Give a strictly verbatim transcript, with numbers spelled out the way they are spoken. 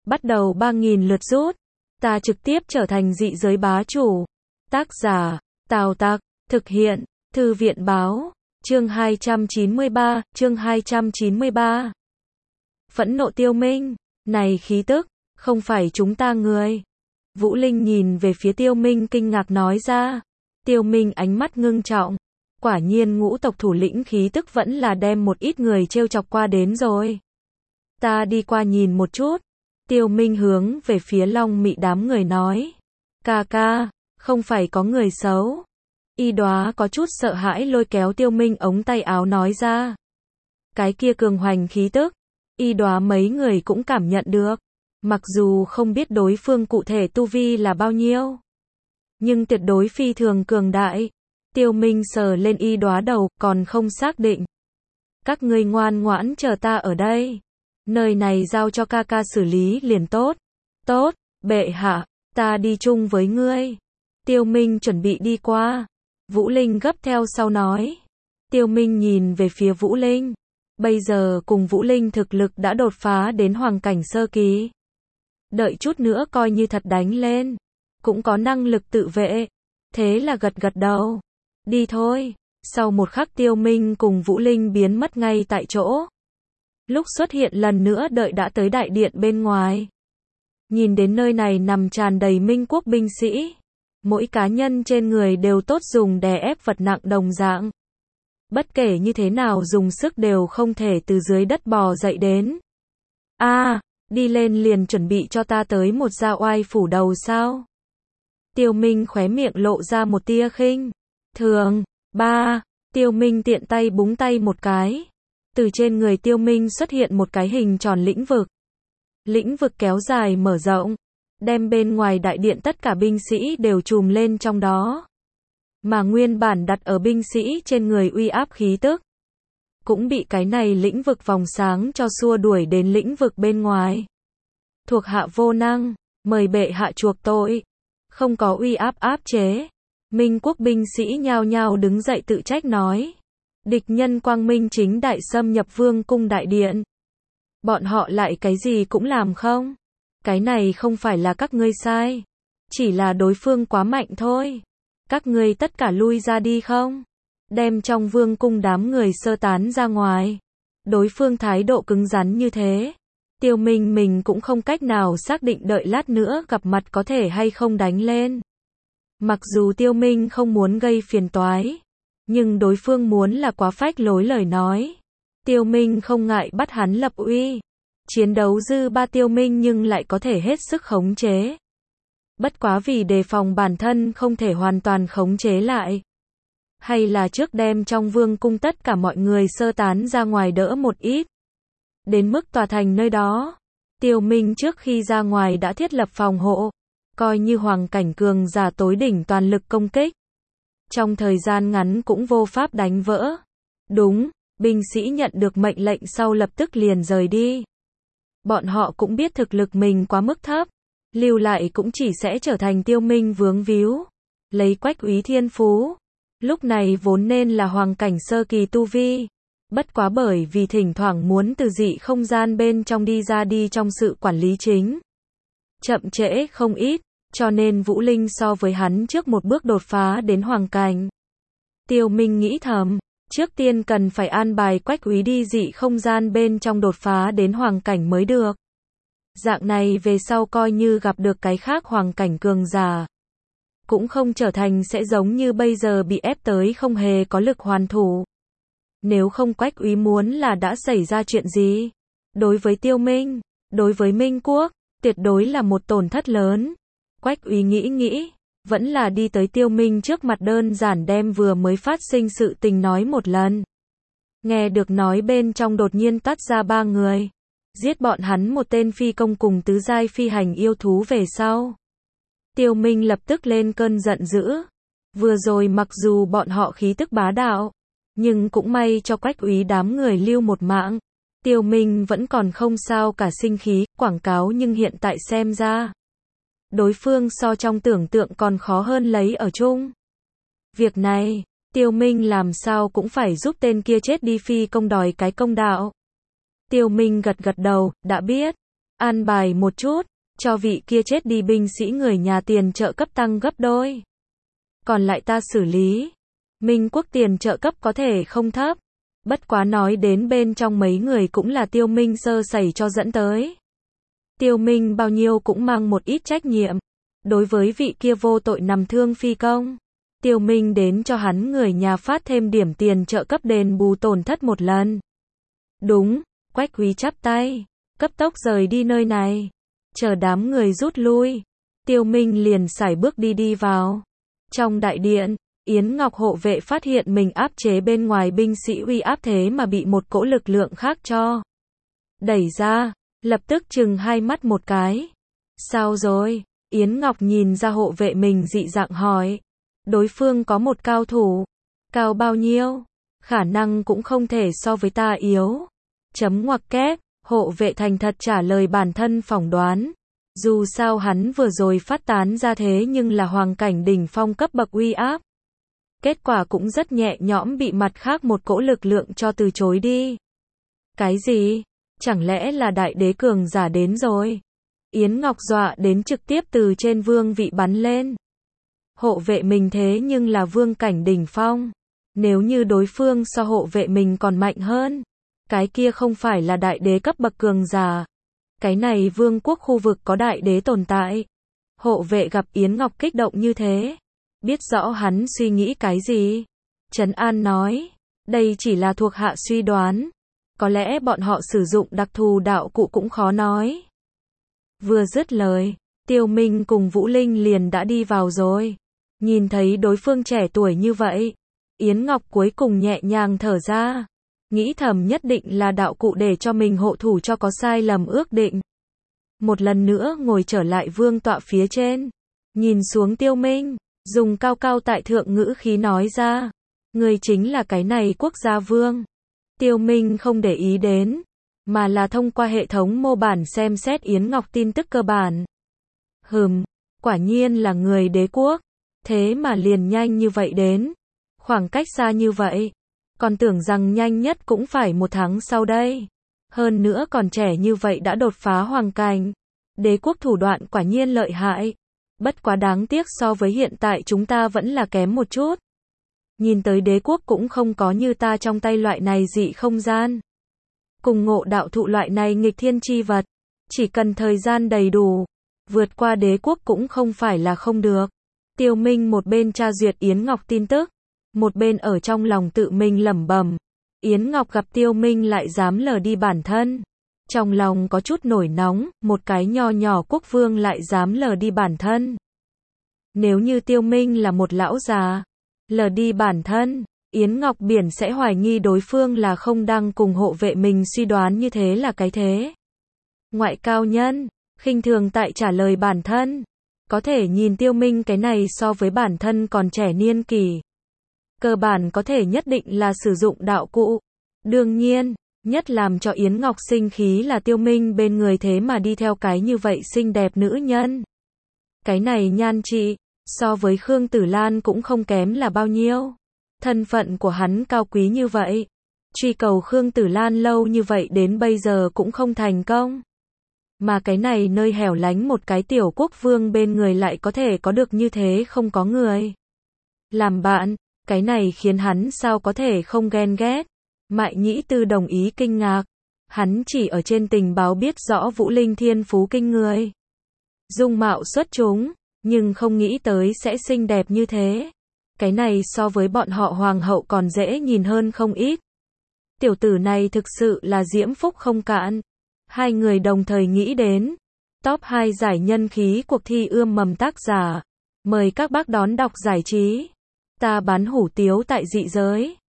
Bắt đầu ba nghìn lượt rút. Ta trực tiếp trở thành dị giới bá chủ. Tác giả, Tào Tặc, thực hiện, Thư viện Báo, chương hai trăm chín mươi ba, chương hai trăm chín mươi ba. Phẫn nộ Tiêu Minh, này khí tức, không phải chúng ta người. Vũ Linh nhìn về phía Tiêu Minh kinh ngạc nói ra. Tiêu Minh ánh mắt ngưng trọng. Quả nhiên ngũ tộc thủ lĩnh khí tức vẫn là đem một ít người trêu chọc qua đến rồi. Ta đi qua nhìn một chút. Tiêu Minh hướng về phía Long Mị đám người nói. Ca ca, không phải có người xấu. Y Đóa có chút sợ hãi lôi kéo Tiêu Minh ống tay áo nói ra. Cái kia cường hoành khí tức, Y Đóa mấy người cũng cảm nhận được. Mặc dù không biết đối phương cụ thể tu vi là bao nhiêu, nhưng tuyệt đối phi thường cường đại. Tiêu Minh sờ lên Y Đóa đầu, còn không xác định. Các ngươi ngoan ngoãn chờ ta ở đây. Nơi này giao cho ca ca xử lý liền tốt. Tốt, bệ hạ, ta đi chung với ngươi. Tiêu Minh chuẩn bị đi qua. Vũ Linh gấp theo sau nói. Tiêu Minh nhìn về phía Vũ Linh. Bây giờ cùng Vũ Linh thực lực đã đột phá đến hoàng cảnh sơ kỳ. Đợi chút nữa coi như thật đánh lên. Cũng có năng lực tự vệ. Thế là gật gật đầu. Đi thôi. Sau một khắc Tiêu Minh cùng Vũ Linh biến mất ngay tại chỗ. Lúc xuất hiện lần nữa đợi đã tới đại điện bên ngoài. Nhìn đến nơi này nằm tràn đầy Minh quốc binh sĩ. Mỗi cá nhân trên người đều tốt dùng đè ép vật nặng đồng dạng. Bất kể như thế nào dùng sức đều không thể từ dưới đất bò dậy đến. A, à, đi lên liền chuẩn bị cho ta tới một gia oai phủ đầu sao? Tiêu Minh khóe miệng lộ ra một tia khinh thường. Ba, Tiêu Minh tiện tay búng tay một cái. Từ trên người Tiêu Minh xuất hiện một cái hình tròn lĩnh vực. Lĩnh vực kéo dài mở rộng, đem bên ngoài đại điện tất cả binh sĩ đều trùm lên trong đó. Mà nguyên bản đặt ở binh sĩ trên người uy áp khí tức, cũng bị cái này lĩnh vực vòng sáng cho xua đuổi đến lĩnh vực bên ngoài. Thuộc hạ vô năng, mời bệ hạ chuộc tội. Không có uy áp áp chế. Minh quốc binh sĩ nhao nhao đứng dậy tự trách nói. Địch nhân quang minh chính đại xâm nhập vương cung đại điện. Bọn họ lại cái gì cũng làm không? Cái này không phải là các ngươi sai. Chỉ là đối phương quá mạnh thôi. Các ngươi tất cả lui ra đi không? Đem trong vương cung đám người sơ tán ra ngoài. Đối phương thái độ cứng rắn như thế. Tiêu Minh mình cũng không cách nào xác định đợi lát nữa gặp mặt có thể hay không đánh lên. Mặc dù Tiêu Minh không muốn gây phiền toái, nhưng đối phương muốn là quá phách lối lời nói. Tiêu Minh không ngại bắt hắn lập uy. Chiến đấu dư ba Tiêu Minh nhưng lại có thể hết sức khống chế. Bất quá vì đề phòng bản thân không thể hoàn toàn khống chế lại. Hay là trước đem trong vương cung tất cả mọi người sơ tán ra ngoài đỡ một ít. Đến mức tòa thành nơi đó, Tiêu Minh trước khi ra ngoài đã thiết lập phòng hộ. Coi như hoàng cảnh cường giả tối đỉnh toàn lực công kích. Trong thời gian ngắn cũng vô pháp đánh vỡ. Đúng, binh sĩ nhận được mệnh lệnh sau lập tức liền rời đi. Bọn họ cũng biết thực lực mình quá mức thấp. Lưu lại cũng chỉ sẽ trở thành Tiêu Minh vướng víu. Lấy Quách Úy thiên phú. Lúc này vốn nên là hoàng cảnh sơ kỳ tu vi. Bất quá bởi vì thỉnh thoảng muốn từ dị không gian bên trong đi ra đi trong sự quản lý chính. Chậm trễ không ít. Cho nên Vũ Linh so với hắn trước một bước đột phá đến hoàng cảnh. Tiêu Minh nghĩ thầm, trước tiên cần phải an bài Quách Úy đi dị không gian bên trong đột phá đến hoàng cảnh mới được. Dạng này về sau coi như gặp được cái khác hoàng cảnh cường giả. Cũng không trở thành sẽ giống như bây giờ bị ép tới không hề có lực hoàn thủ. Nếu không Quách Úy muốn là đã xảy ra chuyện gì? Đối với Tiêu Minh, đối với Minh quốc, tuyệt đối là một tổn thất lớn. Quách Úy nghĩ nghĩ, vẫn là đi tới Tiêu Minh trước mặt đơn giản đem vừa mới phát sinh sự tình nói một lần. Nghe được nói bên trong đột nhiên toát ra ba người. Giết bọn hắn một tên phi công cùng tứ giai phi hành yêu thú về sau. Tiêu Minh lập tức lên cơn giận dữ. Vừa rồi mặc dù bọn họ khí tức bá đạo, nhưng cũng may cho Quách Úy đám người lưu một mạng. Tiêu Minh vẫn còn không sao cả sinh khí, quảng cáo nhưng hiện tại xem ra. Đối phương so trong tưởng tượng còn khó hơn lấy ở chung. Việc này, Tiêu Minh làm sao cũng phải giúp tên kia chết đi phi công đòi cái công đạo. Tiêu Minh gật gật đầu, đã biết. an bài một chút, cho vị kia chết đi binh sĩ người nhà tiền trợ cấp tăng gấp đôi. Còn lại ta xử lý. Minh Quốc tiền trợ cấp có thể không thấp. Bất quá nói đến bên trong mấy người cũng là Tiêu Minh sơ sẩy cho dẫn tới. Tiêu Minh bao nhiêu cũng mang một ít trách nhiệm. Đối với vị kia vô tội nằm thương phi công, Tiêu Minh đến cho hắn người nhà phát thêm điểm tiền trợ cấp đền bù tổn thất một lần. Đúng, Quách Quý chắp tay, cấp tốc rời đi nơi này. Chờ đám người rút lui, Tiêu Minh liền sải bước đi đi vào. Trong đại điện, Yến Ngọc hộ vệ phát hiện mình áp chế bên ngoài binh sĩ uy áp thế mà bị một cỗ lực lượng khác cho đẩy ra, lập tức chừng hai mắt một cái. Sao rồi? Yến Ngọc nhìn ra hộ vệ mình dị dạng hỏi. Đối phương có một cao thủ. Cao bao nhiêu? Khả năng cũng không thể so với ta yếu. Chấm ngoặc kép, hộ vệ thành thật trả lời bản thân phỏng đoán. Dù sao hắn vừa rồi phát tán ra thế nhưng là hoàng cảnh đỉnh phong cấp bậc uy áp. Kết quả cũng rất nhẹ nhõm bị mặt khác một cỗ lực lượng cho từ chối đi. Cái gì? Chẳng lẽ là đại đế cường giả đến rồi? Yến Ngọc dọa đến trực tiếp từ trên vương vị bắn lên. Hộ vệ mình thế nhưng là vương cảnh đỉnh phong. Nếu như đối phương so hộ vệ mình còn mạnh hơn, cái kia không phải là đại đế cấp bậc cường giả. Cái này vương quốc khu vực có đại đế tồn tại. Hộ vệ gặp Yến Ngọc kích động như thế, biết rõ hắn suy nghĩ cái gì. Trấn An nói, đây chỉ là thuộc hạ suy đoán. Có lẽ bọn họ sử dụng đặc thù đạo cụ cũng khó nói. Vừa dứt lời, Tiêu Minh cùng Vũ Linh liền đã đi vào rồi. Nhìn thấy đối phương trẻ tuổi như vậy, Yến Ngọc cuối cùng nhẹ nhàng thở ra. Nghĩ thầm nhất định là đạo cụ để cho mình hộ thủ cho có sai lầm ước định. Một lần nữa ngồi trở lại vương tọa phía trên. Nhìn xuống Tiêu Minh, dùng cao cao tại thượng ngữ khí nói ra. Người chính là cái này quốc gia vương. Tiêu Minh không để ý đến, mà là thông qua hệ thống mô bản xem xét Yến Ngọc tin tức cơ bản. Hừm, quả nhiên là người đế quốc. Thế mà liền nhanh như vậy đến. Khoảng cách xa như vậy. Còn tưởng rằng nhanh nhất cũng phải một tháng sau đây. Hơn nữa còn trẻ như vậy đã đột phá hoàng cảnh. Đế quốc thủ đoạn quả nhiên lợi hại. Bất quá đáng tiếc so với hiện tại chúng ta vẫn là kém một chút. Nhìn tới đế quốc cũng không có như ta trong tay loại này dị không gian. Cùng ngộ đạo thụ loại này nghịch thiên chi vật. Chỉ cần thời gian đầy đủ, vượt qua đế quốc cũng không phải là không được. Tiêu Minh một bên tra duyệt Yến Ngọc tin tức, một bên ở trong lòng tự mình lẩm bẩm. Yến Ngọc gặp Tiêu Minh lại dám lờ đi bản thân. Trong lòng có chút nổi nóng, một cái nho nhỏ quốc vương lại dám lờ đi bản thân. Nếu như Tiêu Minh là một lão già, lờ đi bản thân, Yến Ngọc Biển sẽ hoài nghi đối phương là không đang cùng hộ vệ mình suy đoán như thế là cái thế. Ngoại cao nhân, khinh thường tại trả lời bản thân. Có thể nhìn Tiêu Minh cái này so với bản thân còn trẻ niên kỷ. Cơ bản có thể nhất định là sử dụng đạo cụ. Đương nhiên, nhất làm cho Yến Ngọc sinh khí là Tiêu Minh bên người thế mà đi theo cái như vậy xinh đẹp nữ nhân. Cái này nhan trị, so với Khương Tử Lan cũng không kém là bao nhiêu. Thân phận của hắn cao quý như vậy. Truy cầu Khương Tử Lan lâu như vậy đến bây giờ cũng không thành công. Mà cái này nơi hẻo lánh một cái tiểu quốc vương bên người lại có thể có được như thế không có người làm bạn, cái này khiến hắn sao có thể không ghen ghét. Mại Nhĩ Tư đồng ý kinh ngạc. Hắn chỉ ở trên tình báo biết rõ Vũ Linh thiên phú kinh người. Dung mạo xuất chúng, nhưng không nghĩ tới sẽ xinh đẹp như thế. Cái này so với bọn họ hoàng hậu còn dễ nhìn hơn không ít. Tiểu tử này thực sự là diễm phúc không cạn. Hai người đồng thời nghĩ đến. Top hai giải nhân khí cuộc thi ươm mầm tác giả. Mời các bác đón đọc giải trí. Ta bán hủ tiếu tại dị giới.